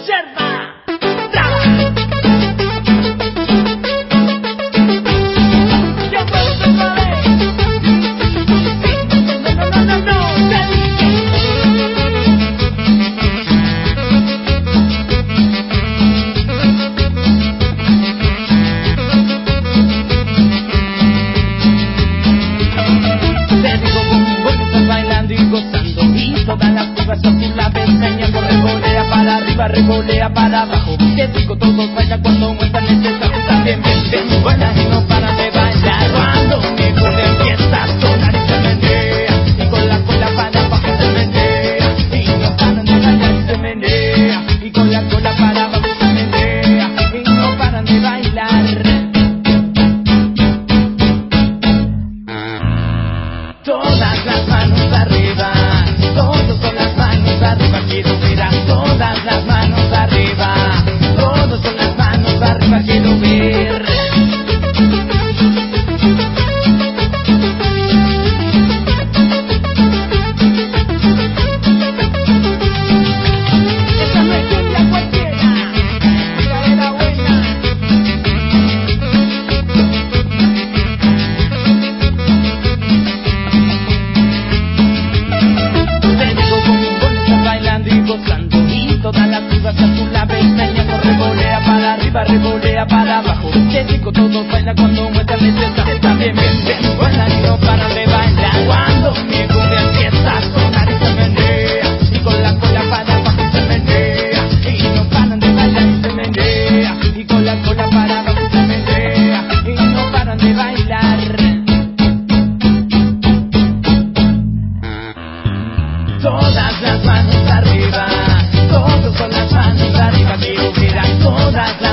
Yerba. Revolea para abajo, que rico todos bailan cuando muestran ese sabor. También bien buenas y no paran de bailar. Cuando mi cumbia empieza a sonar y se menea, y con la cola para abajo se menea, y no paran de bailar y se menea, y con la cola para abajo se menea, y no paran de bailar. Todas las manos arriba, todos con las manos arriba, quiero ver a todas las manos arriba, todos con las manos arriba, quiero ver. Esta no es cumbia cualquiera, esta es la buena. Todas las pibas a tu la pestaña, revolea para arriba, revolea para abajo. Qué rico todos bailan cuando muestran ese sabor. También bien buena y no paran de bailar. Cuando mi cumbia empieza a sonar y se menea, y con la cola para abajo se menea, y no paran de bailar y se menea, y con la cola para abajo se menea, y no paran de bailar. Todas las manos arriba, todos con las manos arriba, quiero ver a todas las